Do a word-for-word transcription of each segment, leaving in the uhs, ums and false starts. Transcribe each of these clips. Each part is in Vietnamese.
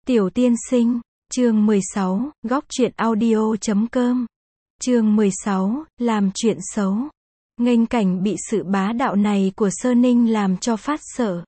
Tiểu tiên sinh, chương mười sáu, góc truyện audio chấm com. Chương mười sáu, làm chuyện xấu. Nghênh Cảnh bị sự bá đạo này của Sơ Ninh làm cho phát sợ.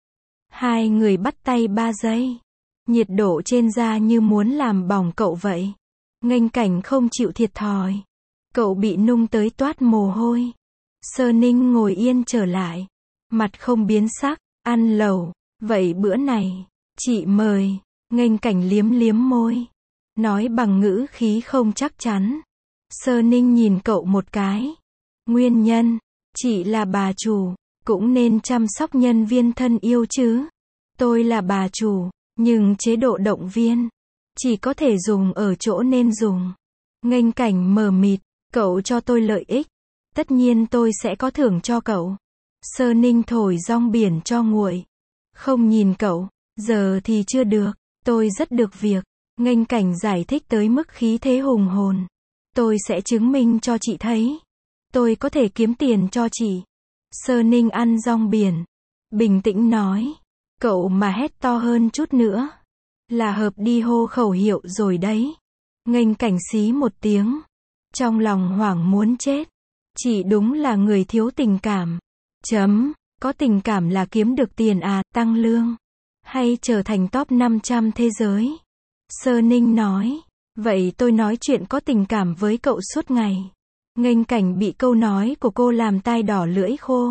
Hai người bắt tay ba giây. Nhiệt độ trên da như muốn làm bỏng cậu vậy. Nghênh Cảnh không chịu thiệt thòi. Cậu bị nung tới toát mồ hôi. Sơ Ninh ngồi yên trở lại. Mặt không biến sắc, ăn lẩu. Vậy bữa này, chị mời. Nghênh Cảnh liếm liếm môi. Nói bằng ngữ khí không chắc chắn. Sơ Ninh nhìn cậu một cái. Nguyên nhân, chị là bà chủ, cũng nên chăm sóc nhân viên thân yêu chứ. Tôi là bà chủ, nhưng chế độ động viên, chỉ có thể dùng ở chỗ nên dùng. Nghênh Cảnh mờ mịt, cậu cho tôi lợi ích. Tất nhiên tôi sẽ có thưởng cho cậu. Sơ Ninh thổi rong biển cho nguội. Không nhìn cậu, giờ thì chưa được. Tôi rất được việc. Nghênh Cảnh giải thích tới mức khí thế hùng hồn. Tôi sẽ chứng minh cho chị thấy. Tôi có thể kiếm tiền cho chị. Sơ Ninh ăn rong biển. Bình tĩnh nói. Cậu mà hét to hơn chút nữa. Là hợp đi hô khẩu hiệu rồi đấy. Nghênh Cảnh xí một tiếng. Trong lòng hoảng muốn chết. Chị đúng là người thiếu tình cảm. Chấm. Có tình cảm là kiếm được tiền à, tăng lương. Hay trở thành top năm trăm thế giới. Sơ Ninh nói. Vậy tôi nói chuyện có tình cảm với cậu suốt ngày. Nghênh Cảnh bị câu nói của cô làm tai đỏ lưỡi khô.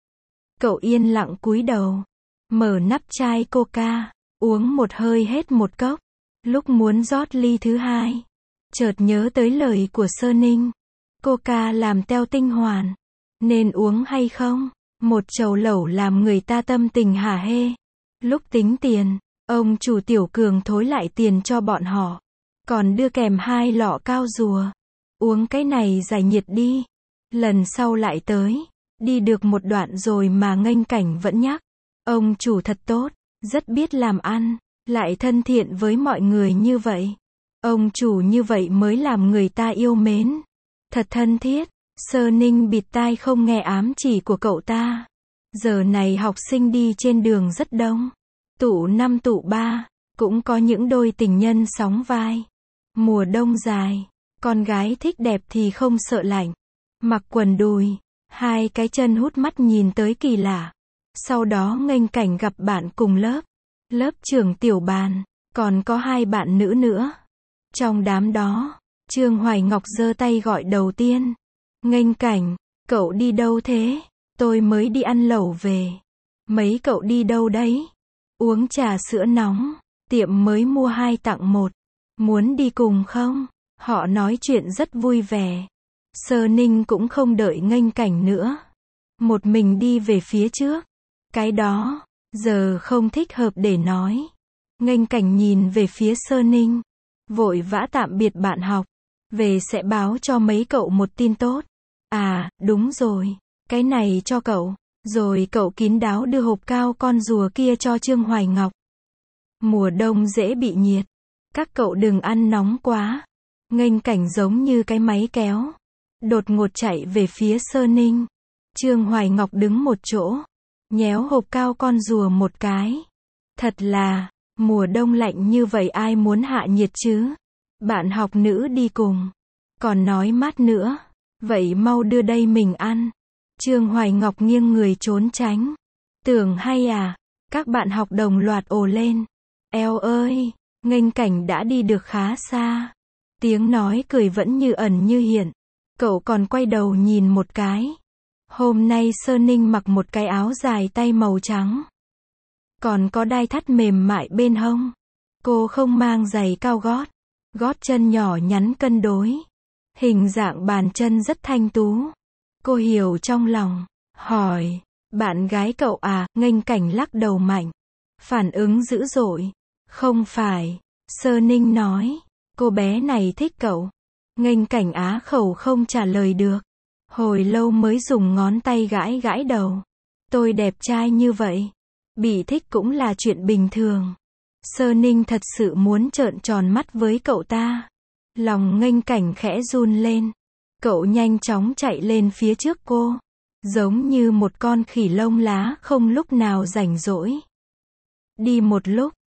Cậu yên lặng cúi đầu. Mở nắp chai coca. Uống một hơi hết một cốc. Lúc muốn rót ly thứ hai. Chợt nhớ tới lời của Sơ Ninh. Coca làm teo tinh hoàn. Nên uống hay không? Một chầu lẩu làm người ta tâm tình hả hê. Lúc tính tiền, ông chủ Tiểu Cường thối lại tiền cho bọn họ. Còn đưa kèm hai lọ cao rùa. Uống cái này giải nhiệt đi. Lần sau lại tới. Đi được một đoạn rồi mà Nghênh Cảnh vẫn nhắc. Ông chủ thật tốt, rất biết làm ăn, lại thân thiện với mọi người như vậy. Ông chủ như vậy mới làm người ta yêu mến. Thật thân thiết. Sơ Ninh bịt tai không nghe ám chỉ của cậu ta. Giờ này học sinh đi trên đường rất đông. Tụ năm tụ ba, cũng có những đôi tình nhân sóng vai. Mùa đông dài, con gái thích đẹp thì không sợ lạnh. Mặc quần đùi, hai cái chân hút mắt nhìn tới kỳ lạ. Sau đó Nghênh Cảnh gặp bạn cùng lớp. Lớp trưởng Tiểu Bàn, còn có hai bạn nữ nữa. Trong đám đó, Trương Hoài Ngọc giơ tay gọi đầu tiên. Nghênh Cảnh, cậu đi đâu thế? Tôi mới đi ăn lẩu về. Mấy cậu đi đâu đấy? Uống trà sữa nóng, tiệm mới mua hai tặng một. Muốn đi cùng không? Họ nói chuyện rất vui vẻ. Sơ Ninh cũng không đợi Nghênh Cảnh nữa. Một mình đi về phía trước. Cái đó, giờ không thích hợp để nói. Nghênh Cảnh nhìn về phía Sơ Ninh. Vội vã tạm biệt bạn học. Về sẽ báo cho mấy cậu một tin tốt. À, đúng rồi. Cái này cho cậu. Rồi cậu kín đáo đưa hộp cao con rùa kia cho Trương Hoài Ngọc. Mùa đông dễ bị nhiệt. Các cậu đừng ăn nóng quá. Nghênh Cảnh giống như cái máy kéo. Đột ngột chạy về phía Sơ Ninh. Trương Hoài Ngọc đứng một chỗ. Nhéo hộp cao con rùa một cái. Thật là, mùa đông lạnh như vậy ai muốn hạ nhiệt chứ? Bạn học nữ đi cùng. Còn nói mát nữa. Vậy mau đưa đây mình ăn. Trương Hoài Ngọc nghiêng người trốn tránh. Tưởng hay à? Các bạn học đồng loạt ồ lên. Eo ơi! Nghênh Cảnh đã đi được khá xa. Tiếng nói cười vẫn như ẩn như hiện. Cậu còn quay đầu nhìn một cái. Hôm nay Sơ Ninh mặc một cái áo dài tay màu trắng. Còn có đai thắt mềm mại bên hông. Cô không mang giày cao gót. Gót chân nhỏ nhắn cân đối. Hình dạng bàn chân rất thanh tú. Cô hiểu trong lòng. Hỏi. Bạn gái cậu à? Nghênh Cảnh lắc đầu mạnh. Phản ứng dữ dội. Không phải. Sơ Ninh nói. Cô bé này thích cậu. Nghênh Cảnh á khẩu không trả lời được. Hồi lâu mới dùng ngón tay gãi gãi đầu. Tôi đẹp trai như vậy. Bị thích cũng là chuyện bình thường. Sơ Ninh thật sự muốn trợn tròn mắt với cậu ta. Lòng Nghênh Cảnh khẽ run lên. Cậu nhanh chóng chạy lên phía trước cô. Giống như một con khỉ lông lá không lúc nào rảnh rỗi. Đi một lúc,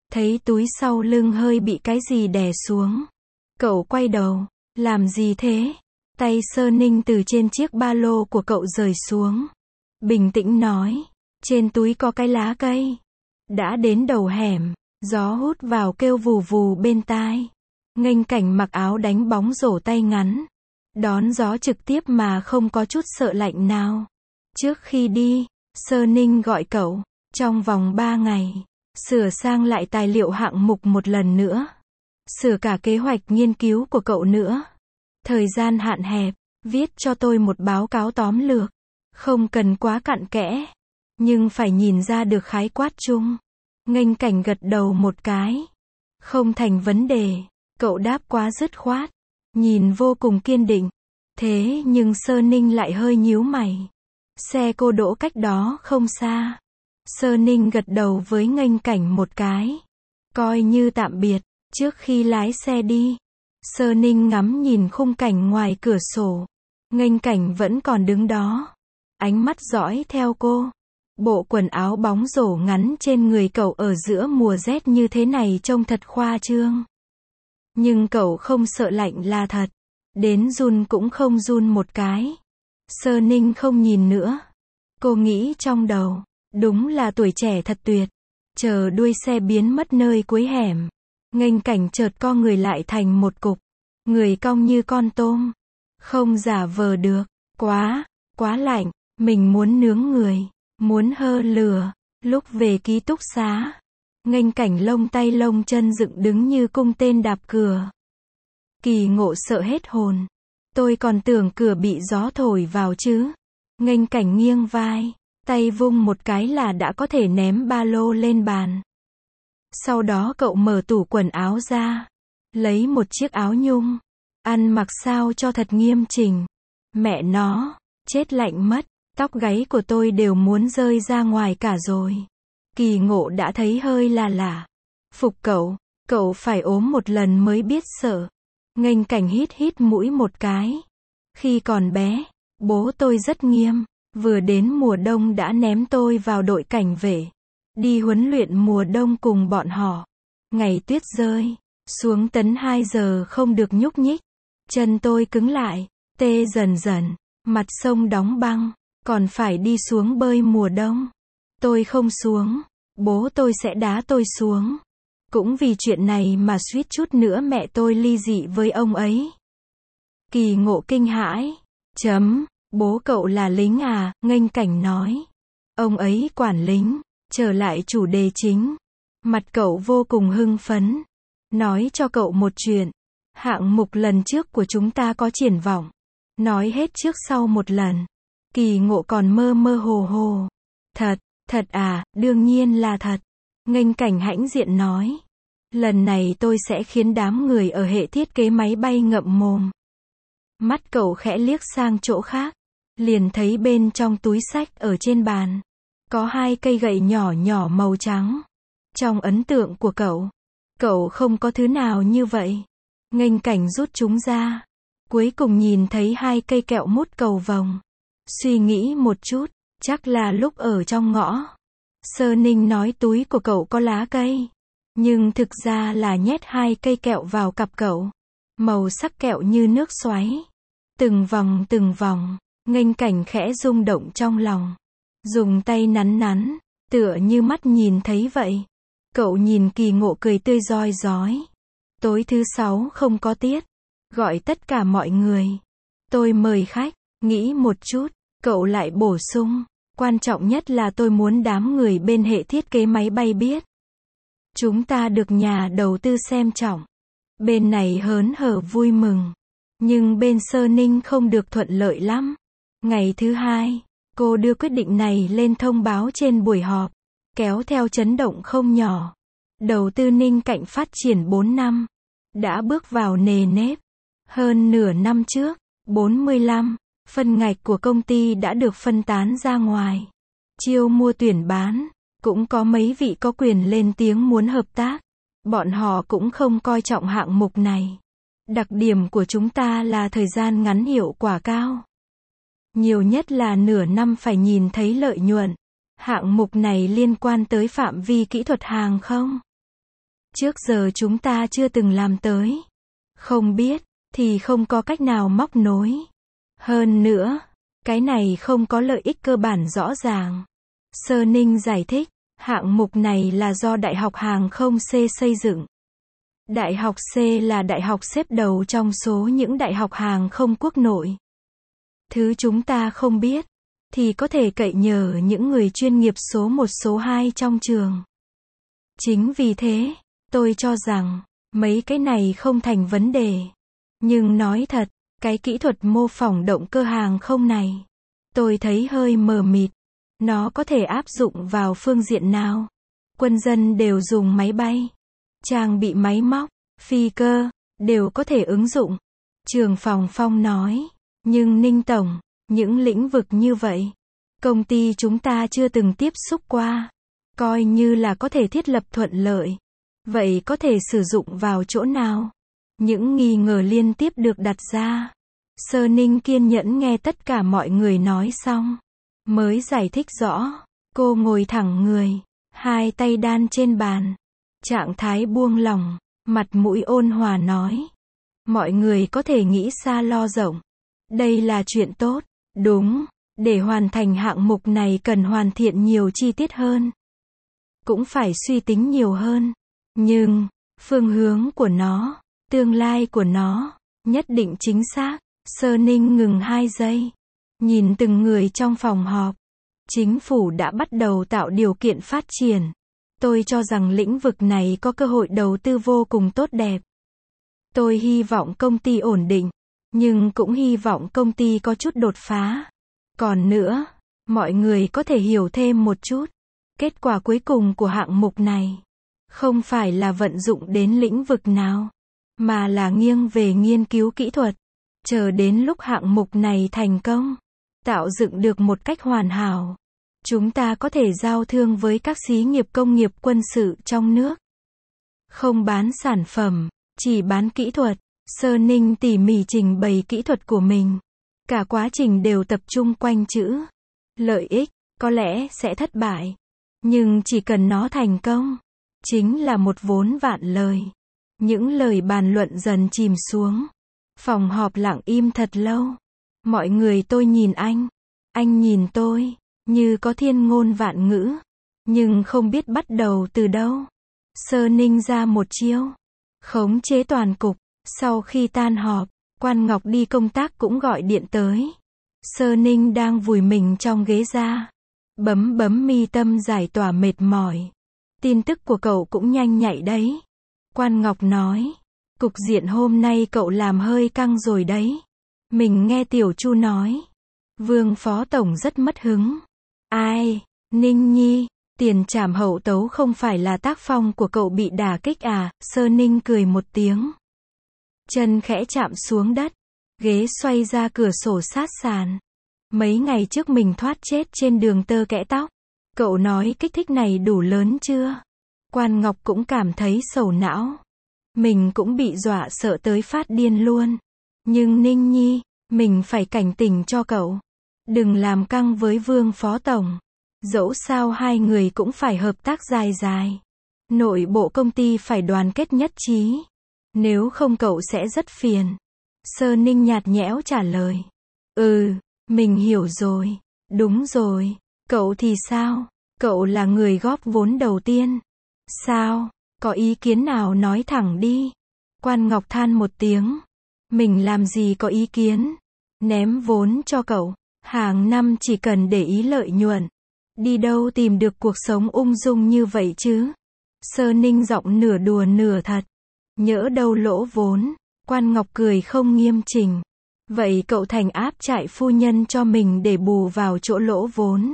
thấy túi sau lưng hơi bị cái gì đè xuống. Cậu quay đầu, làm gì thế? Tay Sơ Ninh từ trên chiếc ba lô của cậu rời xuống. Bình tĩnh nói, trên túi có cái lá cây. Đã đến đầu hẻm, gió hút vào kêu vù vù bên tai. Nghênh Cảnh mặc áo đánh bóng rổ tay ngắn. Đón gió trực tiếp mà không có chút sợ lạnh nào. Trước khi đi, Sơ Ninh gọi cậu, trong vòng ba ngày, sửa sang lại tài liệu hạng mục một lần nữa. Sửa cả kế hoạch nghiên cứu của cậu nữa. Thời gian hạn hẹp, viết cho tôi một báo cáo tóm lược. Không cần quá cặn kẽ, nhưng phải nhìn ra được khái quát chung. Nghênh Cảnh gật đầu một cái. Không thành vấn đề, cậu đáp quá dứt khoát, nhìn vô cùng kiên định. Thế nhưng Sơ Ninh lại hơi nhíu mày. Xe cô đỗ cách đó không xa. Sơ Ninh gật đầu với Nghênh Cảnh một cái. Coi như tạm biệt, trước khi lái xe đi. Sơ Ninh ngắm nhìn khung cảnh ngoài cửa sổ. Nghênh Cảnh vẫn còn đứng đó. Ánh mắt dõi theo cô. Bộ quần áo bóng rổ ngắn trên người cậu ở giữa mùa rét như thế này trông thật khoa trương. Nhưng cậu không sợ lạnh là thật. Đến run cũng không run một cái. Sơ Ninh không nhìn nữa. Cô nghĩ trong đầu, đúng là tuổi trẻ thật tuyệt. Chờ đuôi xe biến mất nơi cuối hẻm. Nghênh Cảnh chợt co người lại thành một cục. Người cong như con tôm. Không giả vờ được. Quá, quá lạnh. Mình muốn nướng người. Muốn hơ lửa. Lúc về ký túc xá, Nghênh Cảnh lông tay lông chân dựng đứng như cung tên đạp cửa. Kỳ Ngộ sợ hết hồn. Tôi còn tưởng cửa bị gió thổi vào chứ. Nghênh Cảnh nghiêng vai, tay vung một cái là đã có thể ném ba lô lên bàn. Sau đó cậu mở tủ quần áo ra, lấy một chiếc áo nhung, ăn mặc sao cho thật nghiêm chỉnh. Mẹ nó, chết lạnh mất, tóc gáy của tôi đều muốn rơi ra ngoài cả rồi. Kỳ Ngộ đã thấy hơi là lạ. Phục cậu, cậu phải ốm một lần mới biết sợ. Nghênh Cảnh hít hít mũi một cái. Khi còn bé, bố tôi rất nghiêm, vừa đến mùa đông đã ném tôi vào đội cảnh vệ. Đi huấn luyện mùa đông cùng bọn họ. Ngày tuyết rơi, xuống tấn hai giờ không được nhúc nhích. Chân tôi cứng lại, tê dần dần, mặt sông đóng băng, còn phải đi xuống bơi mùa đông. Tôi không xuống, bố tôi sẽ đá tôi xuống. Cũng vì chuyện này mà suýt chút nữa mẹ tôi ly dị với ông ấy. Kỳ Ngộ kinh hãi. Chấm, bố cậu là lính à? Nghênh Cảnh nói. Ông ấy quản lính. Trở lại chủ đề chính. Mặt cậu vô cùng hưng phấn. Nói cho cậu một chuyện. Hạng mục lần trước của chúng ta có triển vọng. Nói hết trước sau một lần. Kỳ Ngộ còn mơ mơ hồ hồ. Thật, thật à, đương nhiên là thật. Nghênh Cảnh hãnh diện nói. Lần này tôi sẽ khiến đám người ở hệ thiết kế máy bay ngậm mồm. Mắt cậu khẽ liếc sang chỗ khác. Liền thấy bên trong túi xách ở trên bàn. Có hai cây gậy nhỏ nhỏ màu trắng. Trong ấn tượng của cậu, cậu không có thứ nào như vậy. Nghênh Cảnh rút chúng ra. Cuối cùng nhìn thấy hai cây kẹo mút cầu vồng. Suy nghĩ một chút, chắc là lúc ở trong ngõ. Sơ Ninh nói túi của cậu có lá cây. Nhưng thực ra là nhét hai cây kẹo vào cặp cậu. Màu sắc kẹo như nước xoáy. Từng vòng từng vòng, Nghênh Cảnh khẽ rung động trong lòng. Dùng tay nắn nắn, tựa như mắt nhìn thấy vậy. Cậu nhìn Kỳ Ngộ cười tươi rói rói. Tối thứ sáu không có tiết. Gọi tất cả mọi người. Tôi mời khách, nghĩ một chút, cậu lại bổ sung. Quan trọng nhất là tôi muốn đám người bên hệ thiết kế máy bay biết. Chúng ta được nhà đầu tư xem trọng. Bên này hớn hở vui mừng. Nhưng bên Sơ Ninh không được thuận lợi lắm. Ngày thứ hai, cô đưa quyết định này lên thông báo trên buổi họp. Kéo theo chấn động không nhỏ. Đầu tư Ninh Cảnh phát triển bốn năm. Đã bước vào nề nếp. Hơn nửa năm trước, bốn mươi lăm, phân ngạch của công ty đã được phân tán ra ngoài. Chiêu mua tuyển bán. Cũng có mấy vị có quyền lên tiếng muốn hợp tác. Bọn họ cũng không coi trọng hạng mục này. Đặc điểm của chúng ta là thời gian ngắn hiệu quả cao. Nhiều nhất là nửa năm phải nhìn thấy lợi nhuận. Hạng mục này liên quan tới phạm vi kỹ thuật hàng không? Trước giờ chúng ta chưa từng làm tới. Không biết, thì không có cách nào móc nối. Hơn nữa, cái này không có lợi ích cơ bản rõ ràng. Sơ Ninh giải thích, hạng mục này là do Đại học Hàng không C xây dựng. Đại học C là đại học xếp đầu trong số những đại học hàng không quốc nội. Thứ chúng ta không biết, thì có thể cậy nhờ những người chuyên nghiệp số một số hai trong trường. Chính vì thế, tôi cho rằng, mấy cái này không thành vấn đề. Nhưng nói thật, cái kỹ thuật mô phỏng động cơ hàng không này, tôi thấy hơi mờ mịt. Nó có thể áp dụng vào phương diện nào? Quân dân đều dùng máy bay, trang bị máy móc, phi cơ, đều có thể ứng dụng. Trường Phòng Phong nói, nhưng Ninh Tổng, những lĩnh vực như vậy, công ty chúng ta chưa từng tiếp xúc qua, coi như là có thể thiết lập thuận lợi. Vậy có thể sử dụng vào chỗ nào? Những nghi ngờ liên tiếp được đặt ra. Sơ Ninh kiên nhẫn nghe tất cả mọi người nói xong, mới giải thích rõ. Cô ngồi thẳng người, hai tay đan trên bàn, trạng thái buông lỏng, mặt mũi ôn hòa nói. Mọi người có thể nghĩ xa lo rộng. Đây là chuyện tốt, đúng, để hoàn thành hạng mục này cần hoàn thiện nhiều chi tiết hơn. Cũng phải suy tính nhiều hơn. Nhưng, phương hướng của nó, tương lai của nó, nhất định chính xác. Sơ Ninh ngừng hai giây, nhìn từng người trong phòng họp. Chính phủ đã bắt đầu tạo điều kiện phát triển. Tôi cho rằng lĩnh vực này có cơ hội đầu tư vô cùng tốt đẹp. Tôi hy vọng công ty ổn định, nhưng cũng hy vọng công ty có chút đột phá. Còn nữa, mọi người có thể hiểu thêm một chút. Kết quả cuối cùng của hạng mục này, không phải là vận dụng đến lĩnh vực nào, mà là nghiêng về nghiên cứu kỹ thuật. Chờ đến lúc hạng mục này thành công, tạo dựng được một cách hoàn hảo, chúng ta có thể giao thương với các xí nghiệp công nghiệp quân sự trong nước. Không bán sản phẩm, chỉ bán kỹ thuật. Sơ Ninh tỉ mỉ trình bày kỹ thuật của mình. Cả quá trình đều tập trung quanh chữ lợi ích, có lẽ sẽ thất bại. Nhưng chỉ cần nó thành công, chính là một vốn vạn lời. Những lời bàn luận dần chìm xuống. Phòng họp lặng im thật lâu. Mọi người tôi nhìn anh, anh nhìn tôi, như có thiên ngôn vạn ngữ, nhưng không biết bắt đầu từ đâu. Sơ Ninh ra một chiêu, khống chế toàn cục. Sau khi tan họp, Quan Ngọc đi công tác cũng gọi điện tới. Sơ Ninh đang vùi mình trong ghế ra, bấm bấm mi tâm giải tỏa mệt mỏi. Tin tức của cậu cũng nhanh nhạy đấy. Quan Ngọc nói, cục diện hôm nay cậu làm hơi căng rồi đấy. Mình nghe Tiểu Chu nói, Vương Phó Tổng rất mất hứng. Ai, Ninh Nhi, tiền trảm hậu tấu không phải là tác phong của cậu bị đả kích à? Sơ Ninh cười một tiếng. Chân khẽ chạm xuống đất, ghế xoay ra cửa sổ sát sàn. Mấy ngày trước mình thoát chết trên đường tơ kẽ tóc. Cậu nói kích thích này đủ lớn chưa? Quan Ngọc cũng cảm thấy sầu não. Mình cũng bị dọa sợ tới phát điên luôn. Nhưng Ninh Nhi, mình phải cảnh tỉnh cho cậu. Đừng làm căng với Vương Phó Tổng. Dẫu sao hai người cũng phải hợp tác dài dài. Nội bộ công ty phải đoàn kết nhất trí. Nếu không cậu sẽ rất phiền. Sơ Ninh nhạt nhẽo trả lời. Ừ, mình hiểu rồi. Đúng rồi. Cậu thì sao? Cậu là người góp vốn đầu tiên. Sao? Có ý kiến nào nói thẳng đi. Quan Ngọc than một tiếng. Mình làm gì có ý kiến. Ném vốn cho cậu. Hàng năm chỉ cần để ý lợi nhuận. Đi đâu tìm được cuộc sống ung dung như vậy chứ? Sơ Ninh giọng nửa đùa nửa thật. Nhỡ đâu lỗ vốn. Quan Ngọc cười không nghiêm chỉnh. Vậy cậu thành áp trại phu nhân cho mình để bù vào chỗ lỗ vốn.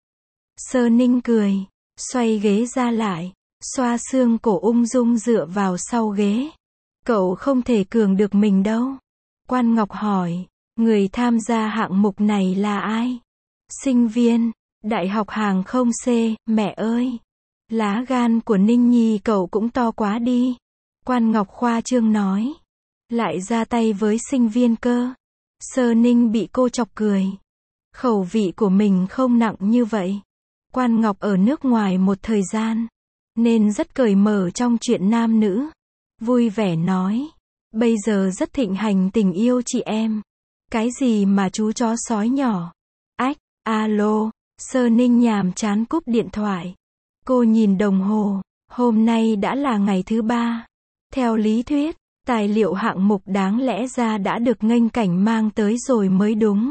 Sơ Ninh cười, xoay ghế ra lại, xoa xương cổ ung dung dựa vào sau ghế. Cậu không thể cường được mình đâu. Quan Ngọc hỏi, người tham gia hạng mục này là ai? Sinh viên, Đại học Hàng không C, mẹ ơi. Lá gan của Ninh Nhi cậu cũng to quá đi. Quan Ngọc khoa trương nói. Lại ra tay với sinh viên cơ. Sơ Ninh bị cô chọc cười. Khẩu vị của mình không nặng như vậy. Quan Ngọc ở nước ngoài một thời gian. nên rất cởi mở trong chuyện nam nữ. Vui vẻ nói, bây giờ rất thịnh hành tình yêu chị em. Cái gì mà chú chó sói nhỏ. Ách, alo, Sơ Ninh nhàm chán cúp điện thoại. Cô nhìn đồng hồ, hôm nay đã là ngày thứ ba. Theo lý thuyết, tài liệu hạng mục đáng lẽ ra đã được nghênh cảnh mang tới rồi mới đúng.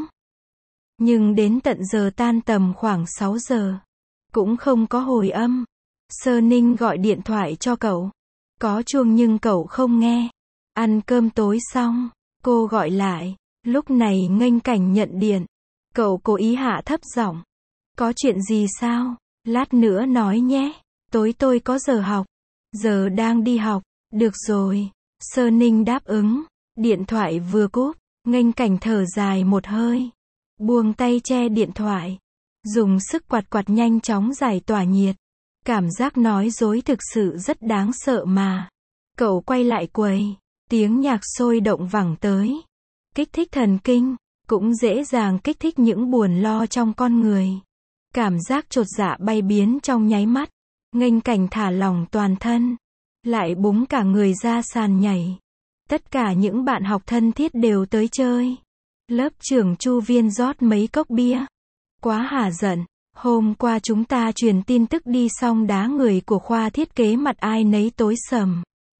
Nhưng đến tận giờ tan tầm khoảng sáu giờ, cũng không có hồi âm. Sơ Ninh gọi điện thoại cho cậu. Có chuông nhưng cậu không nghe. Ăn cơm tối xong, cô gọi lại. Lúc này nghênh cảnh nhận điện. Cậu cố ý hạ thấp giọng. Có chuyện gì sao? Lát nữa nói nhé. Tối tôi có giờ học. Giờ đang đi học. Được rồi. Sơ Ninh đáp ứng. Điện thoại vừa cúp, nghênh cảnh thở dài một hơi. Buông tay che điện thoại. Dùng sức quạt quạt nhanh chóng giải tỏa nhiệt. Cảm giác nói dối thực sự rất đáng sợ mà. Cậu quay lại quầy. Tiếng nhạc sôi động vẳng tới. Kích thích thần kinh. Cũng dễ dàng kích thích những buồn lo trong con người. Cảm giác chột dạ bay biến trong nháy mắt. Nghênh cảnh thả lỏng toàn thân. Lại búng cả người ra sàn nhảy. Tất cả những bạn học thân thiết đều tới chơi. Lớp trưởng Chu Viên rót mấy cốc bia. Quá hả giận. Hôm qua chúng ta truyền tin tức đi xong đá người của khoa thiết kế mặt ai nấy tối sầm.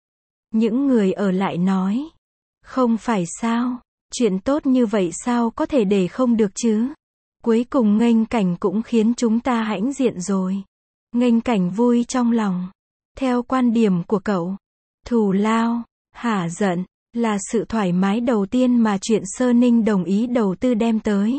Những người ở lại nói. Không phải sao. Chuyện tốt như vậy sao có thể để không được chứ. Cuối cùng nghênh cảnh cũng khiến chúng ta hãnh diện rồi. Nghênh cảnh vui trong lòng. Theo quan điểm của cậu, thù lao, hả giận, là sự thoải mái đầu tiên mà chuyện Sơ Ninh đồng ý đầu tư đem tới.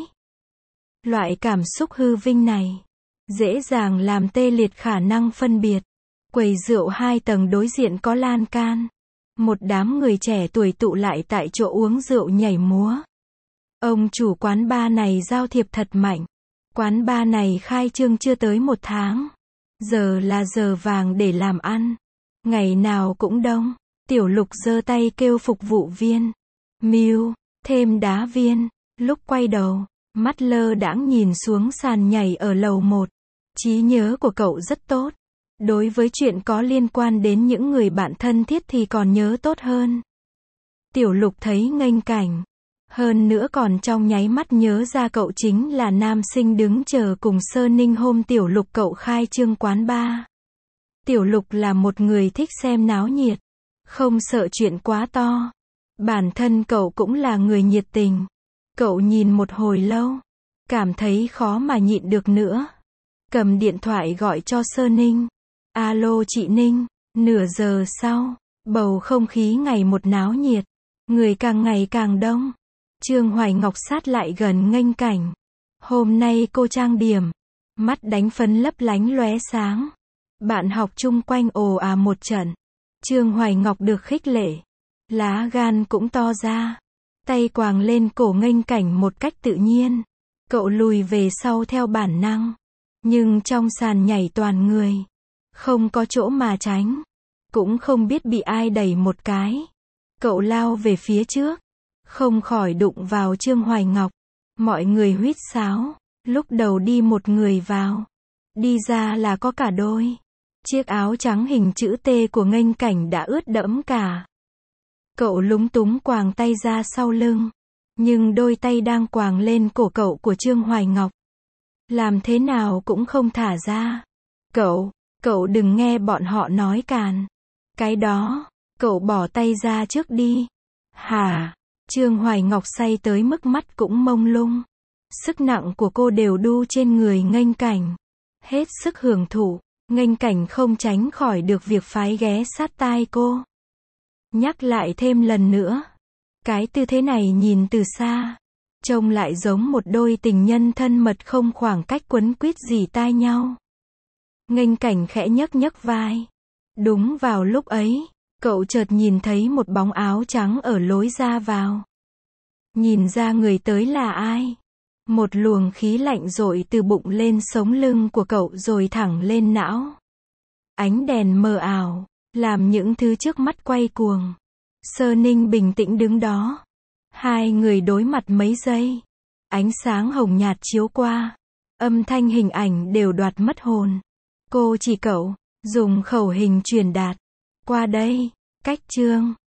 Loại cảm xúc hư vinh này, dễ dàng làm tê liệt khả năng phân biệt. Quầy rượu hai tầng đối diện có lan can. Một đám người trẻ tuổi tụ lại tại chỗ uống rượu nhảy múa. Ông chủ quán bar này giao thiệp thật mạnh. Quán bar này khai trương chưa tới một tháng. Giờ là giờ vàng để làm ăn. Ngày nào cũng đông. Tiểu Lục giơ tay kêu phục vụ viên. Miu, thêm đá viên. Lúc quay đầu, mắt lơ đãng nhìn xuống sàn nhảy ở lầu một. Trí nhớ của cậu rất tốt. Đối với chuyện có liên quan đến những người bạn thân thiết thì còn nhớ tốt hơn. Tiểu Lục thấy nghênh cảnh. Hơn nữa còn trong nháy mắt nhớ ra cậu chính là nam sinh đứng chờ cùng Sơ Ninh hôm Tiểu Lục cậu khai trương quán bar. Tiểu Lục là một người thích xem náo nhiệt. Không sợ chuyện quá to. Bản thân cậu cũng là người nhiệt tình. Cậu nhìn một hồi lâu. Cảm thấy khó mà nhịn được nữa. Cầm điện thoại gọi cho Sơ Ninh. Alo chị Ninh. Nửa giờ sau, bầu không khí ngày một náo nhiệt. Người càng ngày càng đông. Trương Hoài Ngọc sát lại gần nghênh cảnh. Hôm nay cô trang điểm. Mắt đánh phấn lấp lánh lóe sáng. Bạn học chung quanh ồ à một trận. Trương Hoài Ngọc được khích lệ. Lá gan cũng to ra. Tay quàng lên cổ nghênh cảnh một cách tự nhiên. Cậu lùi về sau theo bản năng. Nhưng trong sàn nhảy toàn người. Không có chỗ mà tránh. Cũng không biết bị ai đẩy một cái. Cậu lao về phía trước. Không khỏi đụng vào Trương Hoài Ngọc. Mọi người huýt sáo. Lúc đầu đi một người vào. Đi ra là có cả đôi. Chiếc áo trắng hình chữ T của nghênh cảnh đã ướt đẫm cả. Cậu lúng túng quàng tay ra sau lưng. Nhưng đôi tay đang quàng lên cổ cậu của Trương Hoài Ngọc. Làm thế nào cũng không thả ra. Cậu, cậu đừng nghe bọn họ nói càn. Cái đó, cậu bỏ tay ra trước đi. Hả? Trương Hoài Ngọc say tới mức mắt cũng mông lung. Sức nặng của cô đều đu trên người nghênh cảnh. Hết sức hưởng thụ, nghênh cảnh không tránh khỏi được việc phái ghé sát tai cô. Nhắc lại thêm lần nữa. Cái tư thế này nhìn từ xa. Trông lại giống một đôi tình nhân thân mật không khoảng cách quấn quýt gì tai nhau. Nghênh cảnh khẽ nhấc nhấc vai. Đúng vào lúc ấy, cậu chợt nhìn thấy một bóng áo trắng ở lối ra vào. Nhìn ra người tới là ai? Một luồng khí lạnh dội từ bụng lên sống lưng của cậu rồi thẳng lên não. Ánh đèn mờ ảo, làm những thứ trước mắt quay cuồng. Sơ Ninh bình tĩnh đứng đó. Hai người đối mặt mấy giây. Ánh sáng hồng nhạt chiếu qua. Âm thanh hình ảnh đều đoạt mất hồn. Cô chỉ cậu, Dùng khẩu hình truyền đạt. Qua đây. Cách chương.